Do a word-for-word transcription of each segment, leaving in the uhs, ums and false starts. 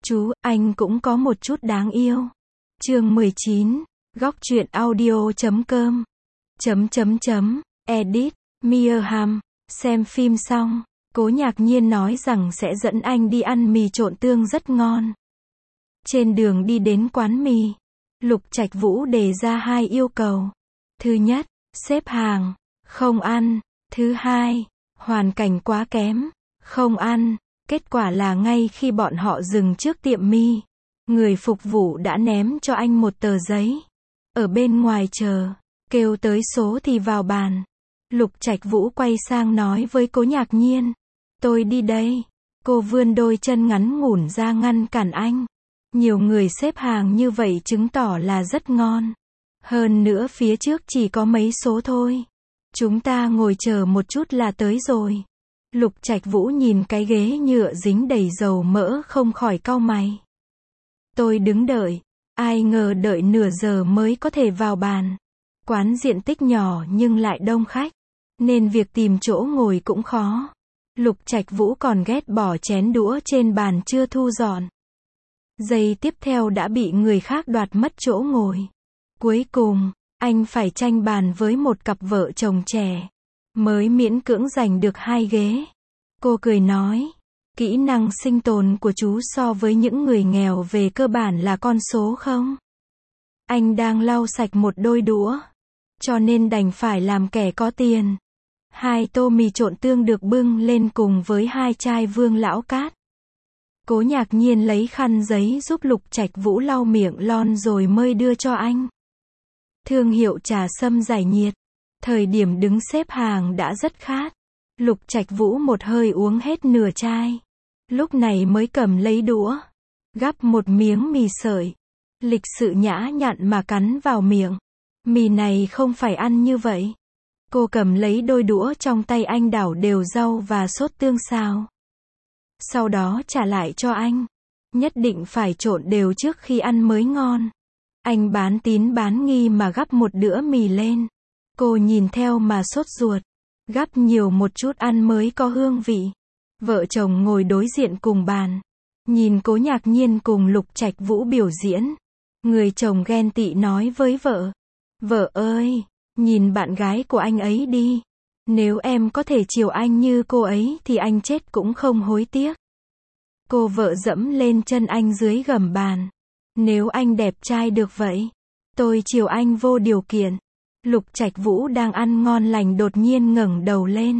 Chú, anh cũng có một chút đáng yêu. Chương mười chín, góc truyện audio chấm com. Chấm chấm chấm, edit, Mirham. Xem phim xong, Cố Nhạc Nhiên nói rằng sẽ dẫn anh đi ăn mì trộn tương rất ngon. Trên đường đi đến quán mì, Lục Trạch Vũ đề ra hai yêu cầu. Thứ nhất, xếp hàng, không ăn. Thứ hai, hoàn cảnh quá kém, không ăn. Kết quả là ngay khi bọn họ dừng trước tiệm mì, người phục vụ đã ném cho anh một tờ giấy. Ở bên ngoài chờ, kêu tới số thì vào bàn. Lục Trạch Vũ quay sang nói với Cố Nhạc Nhiên, tôi đi đây. Cô vươn đôi chân ngắn ngủn ra ngăn cản anh. Nhiều người xếp hàng như vậy chứng tỏ là rất ngon. Hơn nữa phía trước chỉ có mấy số thôi. Chúng ta ngồi chờ một chút là tới rồi. Lục Trạch Vũ nhìn cái ghế nhựa dính đầy dầu mỡ không khỏi cau mày. Tôi đứng đợi, ai ngờ đợi nửa giờ mới có thể vào bàn. Quán diện tích nhỏ nhưng lại đông khách, nên việc tìm chỗ ngồi cũng khó. Lục Trạch Vũ còn ghét bỏ chén đũa trên bàn chưa thu dọn. Giây tiếp theo đã bị người khác đoạt mất chỗ ngồi. Cuối cùng, anh phải tranh bàn với một cặp vợ chồng trẻ, mới miễn cưỡng giành được hai ghế. Cô cười nói, kỹ năng sinh tồn của chú so với những người nghèo về cơ bản là con số không? Anh đang lau sạch một đôi đũa, cho nên đành phải làm kẻ có tiền. Hai tô mì trộn tương được bưng lên cùng với hai chai Vương Lão Cát. Cố Nhạc Nhiên lấy khăn giấy giúp Lục Trạch Vũ lau miệng lon rồi mới đưa cho anh. Thương hiệu trà sâm giải nhiệt. Thời điểm đứng xếp hàng đã rất khát. Lục Trạch Vũ một hơi uống hết nửa chai. Lúc này mới cầm lấy đũa, gắp một miếng mì sợi. Lịch sự nhã nhặn mà cắn vào miệng. Mì này không phải ăn như vậy. Cô cầm lấy đôi đũa trong tay anh đảo đều rau và sốt tương xào. Sau đó trả lại cho anh. Nhất định phải trộn đều trước khi ăn mới ngon. Anh bán tín bán nghi mà gắp một đĩa mì lên. Cô nhìn theo mà sốt ruột. Gắp nhiều một chút ăn mới có hương vị. Vợ chồng ngồi đối diện cùng bàn. Nhìn Cố Nhạc Nhiên cùng Lục Trạch Vũ biểu diễn. Người chồng ghen tị nói với vợ. Vợ ơi, nhìn bạn gái của anh ấy đi. Nếu em có thể chiều anh như cô ấy thì anh chết cũng không hối tiếc. Cô vợ dẫm lên chân anh dưới gầm bàn. Nếu anh đẹp trai được vậy, tôi chiều anh vô điều kiện. Lục Trạch Vũ đang ăn ngon lành đột nhiên ngẩng đầu lên.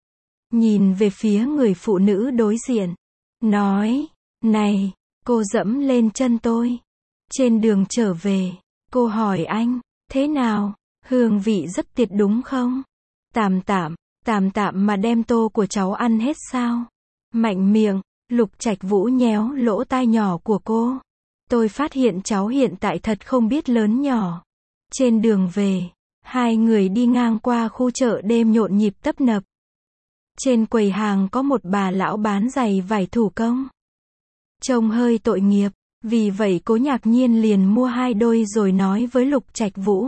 Nhìn về phía người phụ nữ đối diện. Nói, này, cô dẫm lên chân tôi. Trên đường trở về, cô hỏi anh, thế nào, hương vị rất tuyệt đúng không? Tạm tạm, tạm tạm mà đem tô của cháu ăn hết sao? Mạnh miệng, Lục Trạch Vũ nhéo lỗ tai nhỏ của cô. Tôi phát hiện cháu hiện tại thật không biết lớn nhỏ. Trên đường về, hai người đi ngang qua khu chợ đêm nhộn nhịp tấp nập. Trên quầy hàng có một bà lão bán giày vải thủ công. Trông hơi tội nghiệp, vì vậy Cố Nhạc Nhiên liền mua hai đôi rồi nói với Lục Trạch Vũ.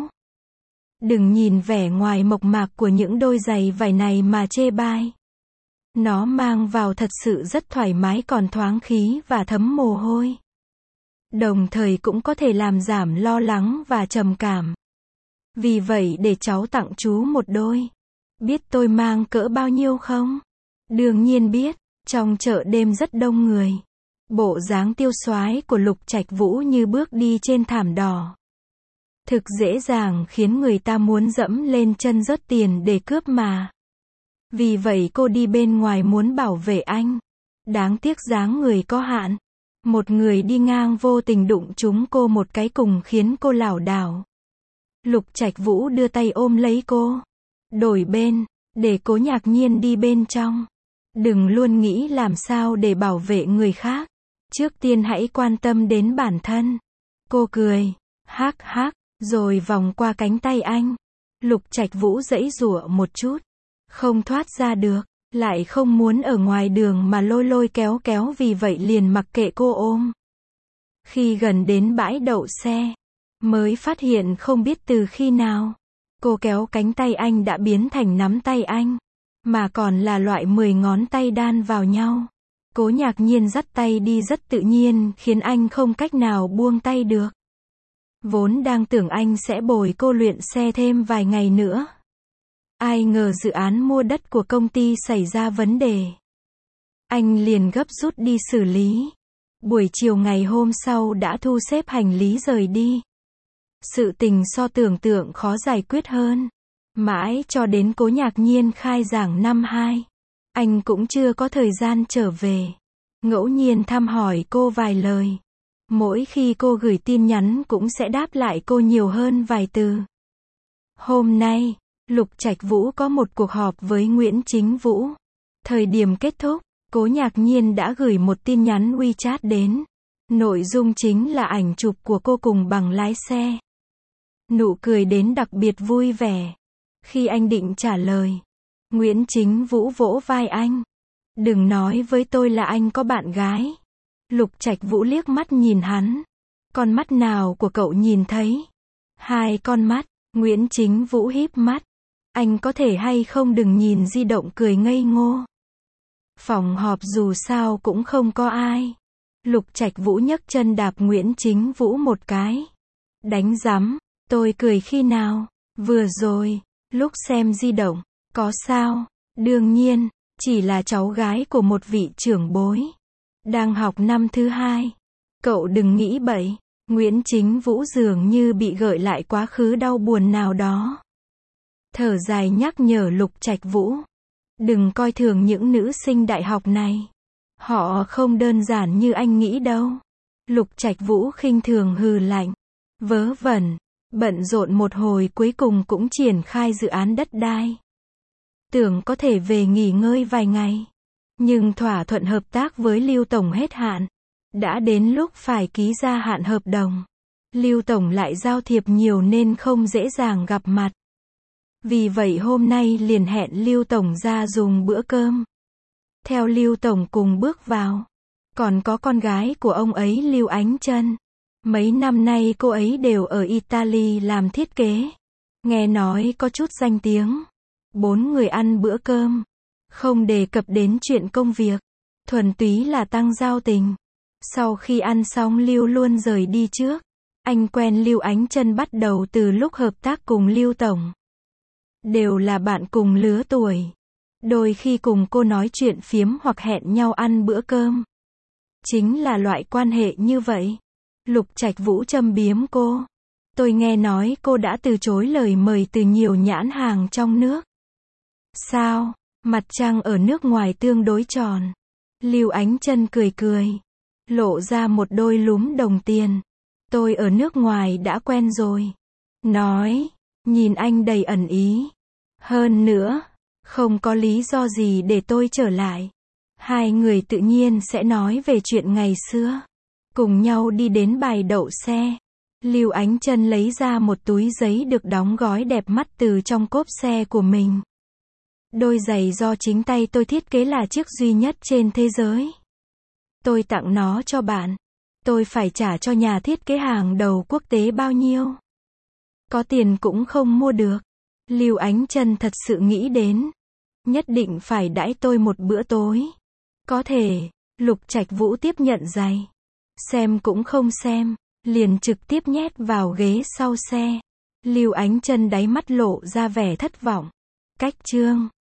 Đừng nhìn vẻ ngoài mộc mạc của những đôi giày vải này mà chê bai. Nó mang vào thật sự rất thoải mái còn thoáng khí và thấm mồ hôi. Đồng thời cũng có thể làm giảm lo lắng và trầm cảm. Vì vậy để cháu tặng chú một đôi. Biết tôi mang cỡ bao nhiêu không? Đương nhiên biết, trong chợ đêm rất đông người. Bộ dáng tiêu xoái của Lục Trạch Vũ như bước đi trên thảm đỏ. Thực dễ dàng khiến người ta muốn dẫm lên chân rớt tiền để cướp mà. Vì vậy cô đi bên ngoài muốn bảo vệ anh. Đáng tiếc dáng người có hạn. Một người đi ngang vô tình đụng trúng cô một cái cùng khiến cô lảo đảo. Lục Trạch Vũ đưa tay ôm lấy cô. Đổi bên, để Cố Nhạc Nhiên đi bên trong. Đừng luôn nghĩ làm sao để bảo vệ người khác. Trước tiên hãy quan tâm đến bản thân. Cô cười, hắc hắc, rồi vòng qua cánh tay anh. Lục Trạch Vũ giãy giụa một chút. Không thoát ra được, lại không muốn ở ngoài đường mà lôi lôi kéo kéo vì vậy liền mặc kệ cô ôm. Khi gần đến bãi đậu xe, mới phát hiện không biết từ khi nào, cô kéo cánh tay anh đã biến thành nắm tay anh, mà còn là loại mười ngón tay đan vào nhau. Cố Nhạc Nhiên dắt tay đi rất tự nhiên, khiến anh không cách nào buông tay được. Vốn đang tưởng anh sẽ bồi cô luyện xe thêm vài ngày nữa. Ai ngờ dự án mua đất của công ty xảy ra vấn đề. Anh liền gấp rút đi xử lý. Buổi chiều ngày hôm sau đã thu xếp hành lý rời đi. Sự tình so tưởng tượng khó giải quyết hơn. Mãi cho đến Cố Nhạc Nhiên khai giảng năm hai. Anh cũng chưa có thời gian trở về. Ngẫu nhiên thăm hỏi cô vài lời. Mỗi khi cô gửi tin nhắn cũng sẽ đáp lại cô nhiều hơn vài từ. Hôm nay, Lục Trạch Vũ có một cuộc họp với Nguyễn Chính Vũ. Thời điểm kết thúc, Cố Nhạc Nhiên đã gửi một tin nhắn WeChat đến. Nội dung chính là ảnh chụp của cô cùng bằng lái xe. Nụ cười đến đặc biệt vui vẻ. Khi anh định trả lời, Nguyễn Chính Vũ vỗ vai anh. Đừng nói với tôi là anh có bạn gái. Lục Trạch Vũ liếc mắt nhìn hắn. Con mắt nào của cậu nhìn thấy? Hai con mắt. Nguyễn Chính Vũ híp mắt. Anh có thể hay không đừng nhìn di động cười ngây ngô. Phòng họp dù sao cũng không có ai. Lục Trạch Vũ nhấc chân đạp Nguyễn Chính Vũ một cái. Đánh rắm, tôi cười khi nào? Vừa rồi, lúc xem di động. Có sao? Đương nhiên, chỉ là cháu gái của một vị trưởng bối. Đang học năm thứ hai. Cậu đừng nghĩ bậy. Nguyễn Chính Vũ dường như bị gợi lại quá khứ đau buồn nào đó. Thở dài nhắc nhở Lục Trạch Vũ. Đừng coi thường những nữ sinh đại học này. Họ không đơn giản như anh nghĩ đâu. Lục Trạch Vũ khinh thường hừ lạnh. Vớ vẩn. Bận rộn một hồi cuối cùng cũng triển khai dự án đất đai. Tưởng có thể về nghỉ ngơi vài ngày. Nhưng thỏa thuận hợp tác với Lưu Tổng hết hạn. Đã đến lúc phải ký gia hạn hợp đồng. Lưu Tổng lại giao thiệp nhiều nên không dễ dàng gặp mặt. Vì vậy hôm nay liền hẹn Lưu Tổng ra dùng bữa cơm. Theo Lưu Tổng cùng bước vào. Còn có con gái của ông ấy Lưu Ánh Chân. Mấy năm nay cô ấy đều ở Italy làm thiết kế. Nghe nói có chút danh tiếng. Bốn người ăn bữa cơm. Không đề cập đến chuyện công việc. Thuần túy là tăng giao tình. Sau khi ăn xong Lưu luôn rời đi trước. Anh quen Lưu Ánh Chân bắt đầu từ lúc hợp tác cùng Lưu Tổng. Đều là bạn cùng lứa tuổi. Đôi khi cùng cô nói chuyện phiếm hoặc hẹn nhau ăn bữa cơm. Chính là loại quan hệ như vậy. Lục Trạch Vũ châm biếm cô. Tôi nghe nói cô đã từ chối lời mời từ nhiều nhãn hàng trong nước. Sao? Mặt trăng ở nước ngoài tương đối tròn. Lưu Ánh Chân cười cười. Lộ ra một đôi lúm đồng tiền. Tôi ở nước ngoài đã quen rồi. Nói. Nhìn anh đầy ẩn ý. Hơn nữa. Không có lý do gì để tôi trở lại. Hai người tự nhiên sẽ nói về chuyện ngày xưa. Cùng nhau đi đến bãi đậu xe. Lưu Ánh Chân lấy ra một túi giấy được đóng gói đẹp mắt từ trong cốp xe của mình. Đôi giày do chính tay tôi thiết kế là chiếc duy nhất trên thế giới. Tôi tặng nó cho bạn. Tôi phải trả cho nhà thiết kế hàng đầu quốc tế bao nhiêu? Có tiền cũng không mua được. Lưu Ánh Chân thật sự nghĩ đến. Nhất định phải đãi tôi một bữa tối. Có thể. Lục Trạch Vũ tiếp nhận giày. Xem cũng không xem. Liền trực tiếp nhét vào ghế sau xe. Lưu Ánh Chân đáy mắt lộ ra vẻ thất vọng. Cách chương.